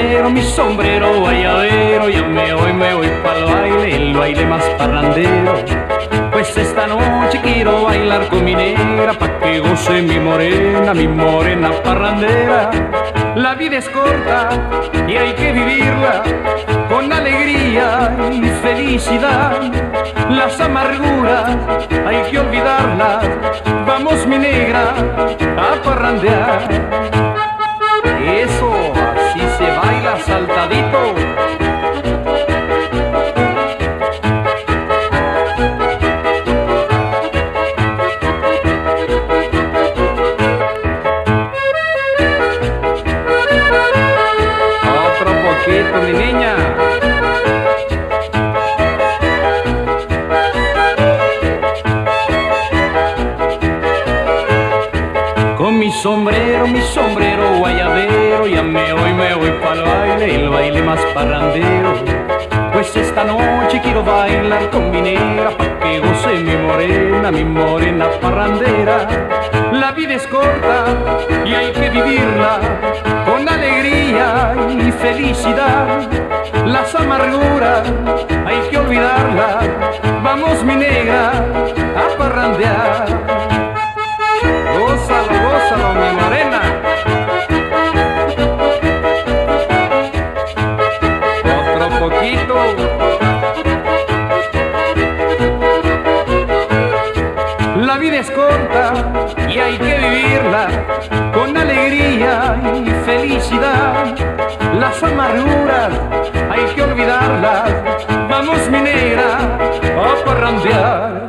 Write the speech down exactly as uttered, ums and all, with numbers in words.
sombrero, mi sombrero guayabero, ya me voy, me voy pa'l baile, el baile más parrandero. Pues esta noche quiero bailar con mi negra, pa' que goce mi morena, mi morena parrandera. La vida es corta y hay que vivirla con alegría y felicidad. Las amarguras hay que olvidarlas, vamos mi negra a parrandear. Eso, así se baila saltadito. Otro poquito, mi niña. Con mi sombrero, mi sombrero guayabero, ya me voy, me voy pa'l baile, el baile más parrandero. Pues esta noche quiero bailar con mi negra, pa' que goce mi morena, mi morena parrandera. La vida es corta y hay que vivirla con alegría y felicidad. Las amarguras hay que olvidarlas, vamos mi negra a parrandear. Gózalo, gózalo, mi morena. Otro poquito. La vida es corta y hay que vivirla con alegría y felicidad. Las amarguras hay que olvidarlas, vamos mi negra a parrandear.